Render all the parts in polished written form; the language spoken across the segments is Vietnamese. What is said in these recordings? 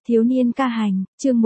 Thiếu niên ca hành, chương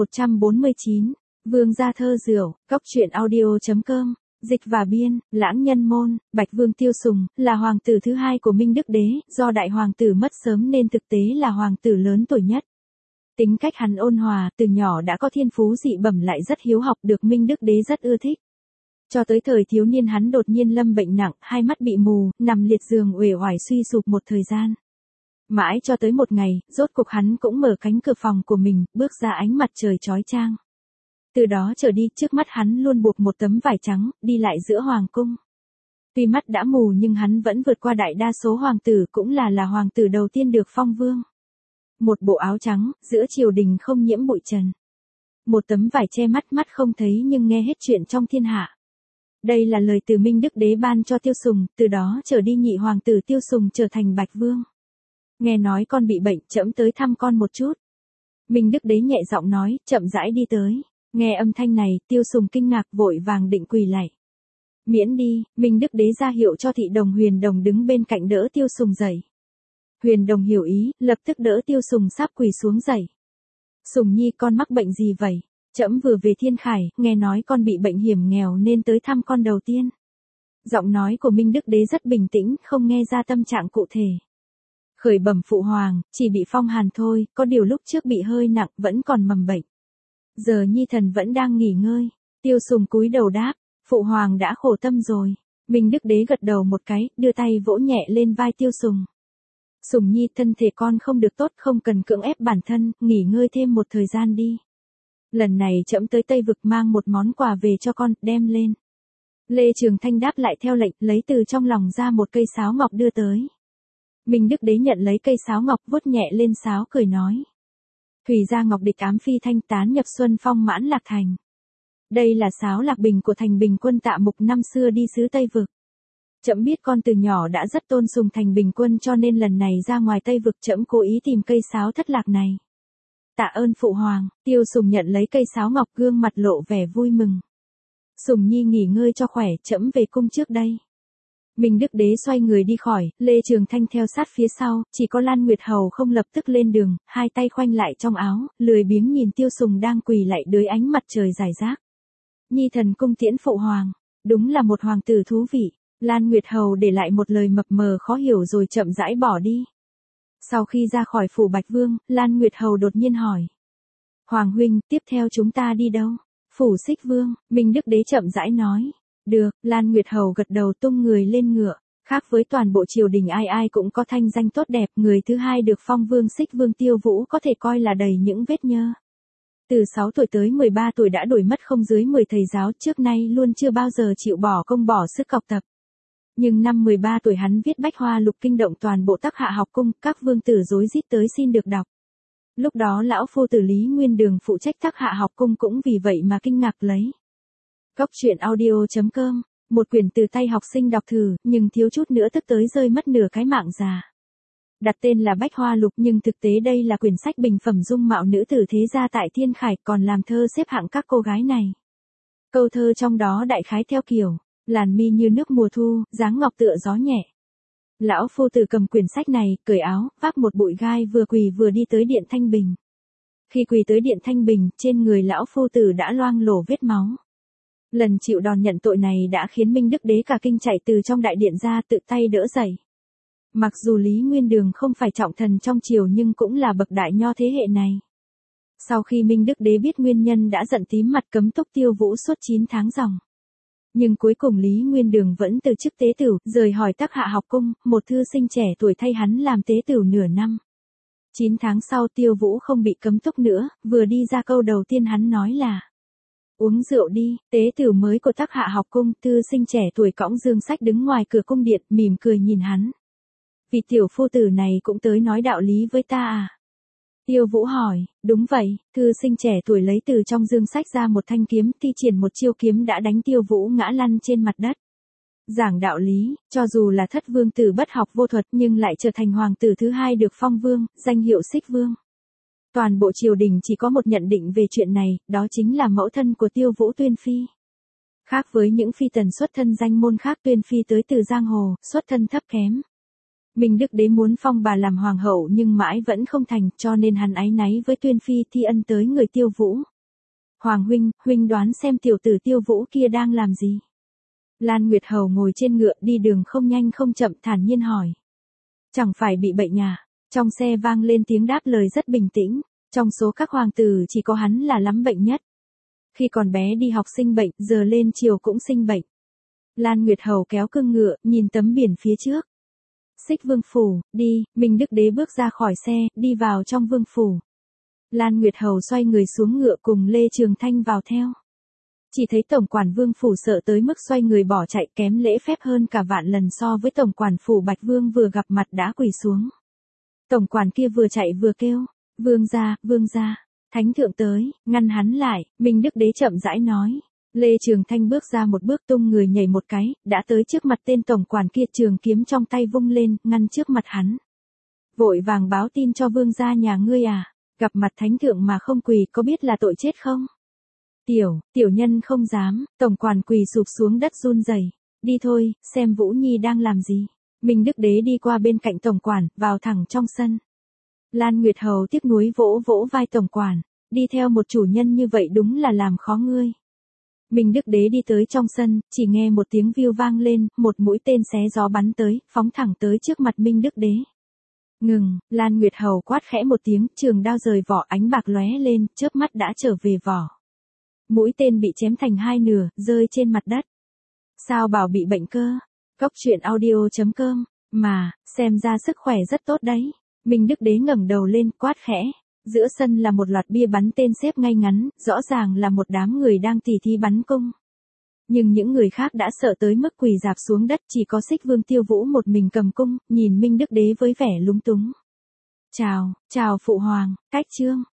149, Vương gia thơ rượu, góc truyện audio.com, dịch và biên, Lãng Nhân Môn, Bạch Vương Tiêu Sùng, là hoàng tử thứ hai của Minh Đức Đế, do đại hoàng tử mất sớm nên thực tế là hoàng tử lớn tuổi nhất. Tính cách hắn ôn hòa, từ nhỏ đã có thiên phú dị bẩm lại rất hiếu học được Minh Đức Đế rất ưa thích. Cho tới thời thiếu niên hắn đột nhiên lâm bệnh nặng, hai mắt bị mù, nằm liệt giường uể oải suy sụp một thời gian. Mãi cho tới một ngày, rốt cục hắn cũng mở cánh cửa phòng của mình, bước ra ánh mặt trời chói chang. Từ đó trở đi, trước mắt hắn luôn buộc một tấm vải trắng, đi lại giữa hoàng cung. Tuy mắt đã mù nhưng hắn vẫn vượt qua đại đa số hoàng tử, cũng là hoàng tử đầu tiên được phong vương. Một bộ áo trắng, giữa triều đình không nhiễm bụi trần. Một tấm vải che mắt, mắt không thấy nhưng nghe hết chuyện trong thiên hạ. Đây là lời từ Minh Đức Đế ban cho Tiêu Sùng, từ đó trở đi nhị hoàng tử Tiêu Sùng trở thành Bạch Vương. Nghe nói con bị bệnh, trẫm tới thăm con một chút. Minh Đức Đế nhẹ giọng nói, chậm rãi đi tới. Nghe âm thanh này, Tiêu Sùng kinh ngạc vội vàng định quỳ lạy. Miễn đi, Minh Đức Đế ra hiệu cho thị đồng Huyền Đồng đứng bên cạnh đỡ Tiêu Sùng dậy. Huyền Đồng hiểu ý, lập tức đỡ Tiêu Sùng sắp quỳ xuống dậy. Sùng nhi, con mắc bệnh gì vậy? Trẫm vừa về Thiên Khải, nghe nói con bị bệnh hiểm nghèo nên tới thăm con đầu tiên. Giọng nói của Minh Đức Đế rất bình tĩnh, không nghe ra tâm trạng cụ thể. Khởi bẩm phụ hoàng, chỉ bị phong hàn thôi, có điều lúc trước bị hơi nặng, vẫn còn mầm bệnh. Giờ nhi thần vẫn đang nghỉ ngơi. Tiêu Sùng cúi đầu đáp, phụ hoàng đã khổ tâm rồi. Minh Đức Đế gật đầu một cái, đưa tay vỗ nhẹ lên vai Tiêu Sùng. Sùng nhi, thân thể con không được tốt, không cần cưỡng ép bản thân, nghỉ ngơi thêm một thời gian đi. Lần này trẫm tới Tây Vực mang một món quà về cho con, đem lên. Lê Trường Thanh đáp lại theo lệnh, lấy từ trong lòng ra một cây sáo ngọc đưa tới. Minh Đức Đế nhận lấy cây sáo ngọc, vuốt nhẹ lên sáo cười nói. Thủy gia ngọc địch ám phi thanh tán nhập xuân phong mãn lạc thành. Đây là sáo lạc bình của Thành Bình Quân Tạ Mục năm xưa đi xứ Tây Vực. Trẫm biết con từ nhỏ đã rất tôn sùng Thành Bình Quân cho nên lần này ra ngoài Tây Vực trẫm cố ý tìm cây sáo thất lạc này. Tạ ơn phụ hoàng. Tiêu Sùng nhận lấy cây sáo ngọc, gương mặt lộ vẻ vui mừng. Sùng nhi nghỉ ngơi cho khỏe, trẫm về cung trước đây. Minh Đức Đế xoay người đi khỏi, Lê Trường Thanh theo sát phía sau, chỉ có Lan Nguyệt Hầu không lập tức lên đường, hai tay khoanh lại trong áo, lười biếng nhìn Tiêu Sùng đang quỳ lại dưới ánh mặt trời rải rác. Nhi thần cung tiễn phụ hoàng, đúng là một hoàng tử thú vị. Lan Nguyệt Hầu để lại một lời mập mờ khó hiểu rồi chậm rãi bỏ đi. Sau khi ra khỏi phủ Bạch Vương, Lan Nguyệt Hầu đột nhiên hỏi. Hoàng huynh, tiếp theo chúng ta đi đâu? Phủ Xích Vương, Minh Đức Đế chậm rãi nói. Được, Lan Nguyệt Hầu gật đầu tung người lên ngựa. Khác với toàn bộ triều đình ai ai cũng có thanh danh tốt đẹp, người thứ hai được phong vương Xích Vương Tiêu Vũ có thể coi là đầy những vết nhơ. Từ 6 tuổi tới 13 tuổi đã đổi mất không dưới 10 thầy giáo, trước nay luôn chưa bao giờ chịu bỏ công bỏ sức học tập. Nhưng năm 13 tuổi hắn viết Bách Hoa Lục kinh động toàn bộ Tắc Hạ học cung, các vương tử rối rít tới xin được đọc. Lúc đó lão phu tử Lý Nguyên Đường phụ trách Tắc Hạ học cung cũng vì vậy mà kinh ngạc lấy. Góc truyện audio.com, một quyển từ tay học sinh đọc thử, nhưng thiếu chút nữa tức tới rơi mất nửa cái mạng già. Đặt tên là Bách Hoa Lục nhưng thực tế đây là quyển sách bình phẩm dung mạo nữ tử thế gia tại Thiên Khải, còn làm thơ xếp hạng các cô gái này. Câu thơ trong đó đại khái theo kiểu, làn mi như nước mùa thu, dáng ngọc tựa gió nhẹ. Lão phu tử cầm quyển sách này, cởi áo, vác một bụi gai vừa quỳ vừa đi tới điện Thanh Bình. Khi quỳ tới điện Thanh Bình, trên người lão phu tử đã loang lổ vết máu. Lần chịu đòn nhận tội này đã khiến Minh Đức Đế cả kinh chạy từ trong đại điện ra, tự tay đỡ dậy. Mặc dù Lý Nguyên Đường không phải trọng thần trong triều nhưng cũng là bậc đại nho thế hệ này. Sau khi Minh Đức Đế biết nguyên nhân đã giận tím mặt cấm túc Tiêu Vũ suốt 9 tháng ròng. Nhưng cuối cùng Lý Nguyên Đường vẫn từ chức tế tửu, rời hỏi Tắc Hạ học cung, một thư sinh trẻ tuổi thay hắn làm tế tửu nửa năm. 9 tháng sau Tiêu Vũ không bị cấm túc nữa, vừa đi ra câu đầu tiên hắn nói là uống rượu đi. Tế tửu mới của Tắc Hạ học cung, thư sinh trẻ tuổi cõng dương sách đứng ngoài cửa cung điện, mỉm cười nhìn hắn. Vị tiểu phu tử này cũng tới nói đạo lý với ta à? Tiêu Vũ hỏi, đúng vậy. Thư sinh trẻ tuổi lấy từ trong dương sách ra một thanh kiếm, thi triển một chiêu kiếm đã đánh Tiêu Vũ ngã lăn trên mặt đất. Giảng đạo lý, cho dù là thất vương tử bất học vô thuật nhưng lại trở thành hoàng tử thứ hai được phong vương, danh hiệu Xích Vương. Toàn bộ triều đình chỉ có một nhận định về chuyện này, đó chính là mẫu thân của Tiêu Vũ Tuyên Phi. Khác với những phi tần xuất thân danh môn khác, Tuyên Phi tới từ giang hồ, xuất thân thấp kém. Minh Đức Đế muốn phong bà làm hoàng hậu nhưng mãi vẫn không thành, cho nên hắn áy náy với Tuyên Phi thi ân tới người Tiêu Vũ. Hoàng huynh đoán xem tiểu tử Tiêu Vũ kia đang làm gì? Lan Nguyệt Hầu ngồi trên ngựa đi đường không nhanh không chậm thản nhiên hỏi. Chẳng phải bị bệnh à? Trong xe vang lên tiếng đáp lời rất bình tĩnh. Trong số các hoàng tử chỉ có hắn là lắm bệnh nhất. Khi còn bé đi học sinh bệnh, giờ lên triều cũng sinh bệnh. Lan Nguyệt Hầu kéo cương ngựa, nhìn tấm biển phía trước. Xích Vương Phủ, đi, Minh Đức Đế bước ra khỏi xe, đi vào trong Vương Phủ. Lan Nguyệt Hầu xoay người xuống ngựa cùng Lê Trường Thanh vào theo. Chỉ thấy tổng quản Vương Phủ sợ tới mức xoay người bỏ chạy, kém lễ phép hơn cả vạn lần so với tổng quản Phủ Bạch Vương vừa gặp mặt đã quỳ xuống. Tổng quản kia vừa chạy vừa kêu, vương gia, thánh thượng tới, ngăn hắn lại, Minh Đức Đế chậm rãi nói. Lê Trường Thanh bước ra một bước tung người nhảy một cái, đã tới trước mặt tên tổng quản kia, trường kiếm trong tay vung lên, ngăn trước mặt hắn. Vội vàng báo tin cho vương gia nhà ngươi à, gặp mặt thánh thượng mà không quỳ có biết là tội chết không? Tiểu nhân không dám, tổng quản quỳ sụp xuống đất run rẩy. Đi thôi, xem Vũ Nhi đang làm gì. Minh Đức Đế đi qua bên cạnh tổng quản, vào thẳng trong sân. Lan Nguyệt Hầu tiếc nuối vỗ vỗ vai tổng quản, đi theo một chủ nhân như vậy đúng là làm khó ngươi. Minh Đức Đế đi tới trong sân, chỉ nghe một tiếng viu vang lên, một mũi tên xé gió bắn tới, phóng thẳng tới trước mặt Minh Đức Đế. Ngừng, Lan Nguyệt Hầu quát khẽ một tiếng, trường đao rời vỏ, ánh bạc lóe lên, chớp mắt đã trở về vỏ. Mũi tên bị chém thành hai nửa, rơi trên mặt đất. Sao bảo bị bệnh cơ? Coctruyện.audio.com, mà, xem ra sức khỏe rất tốt đấy. Minh Đức Đế ngẩng đầu lên, quát khẽ. Giữa sân là một loạt bia bắn tên xếp ngay ngắn, rõ ràng là một đám người đang tỉ thí bắn cung. Nhưng những người khác đã sợ tới mức quỳ rạp xuống đất, chỉ có Xích Vương Tiêu Vũ một mình cầm cung, nhìn Minh Đức Đế với vẻ lúng túng. Chào phụ hoàng, cách chương.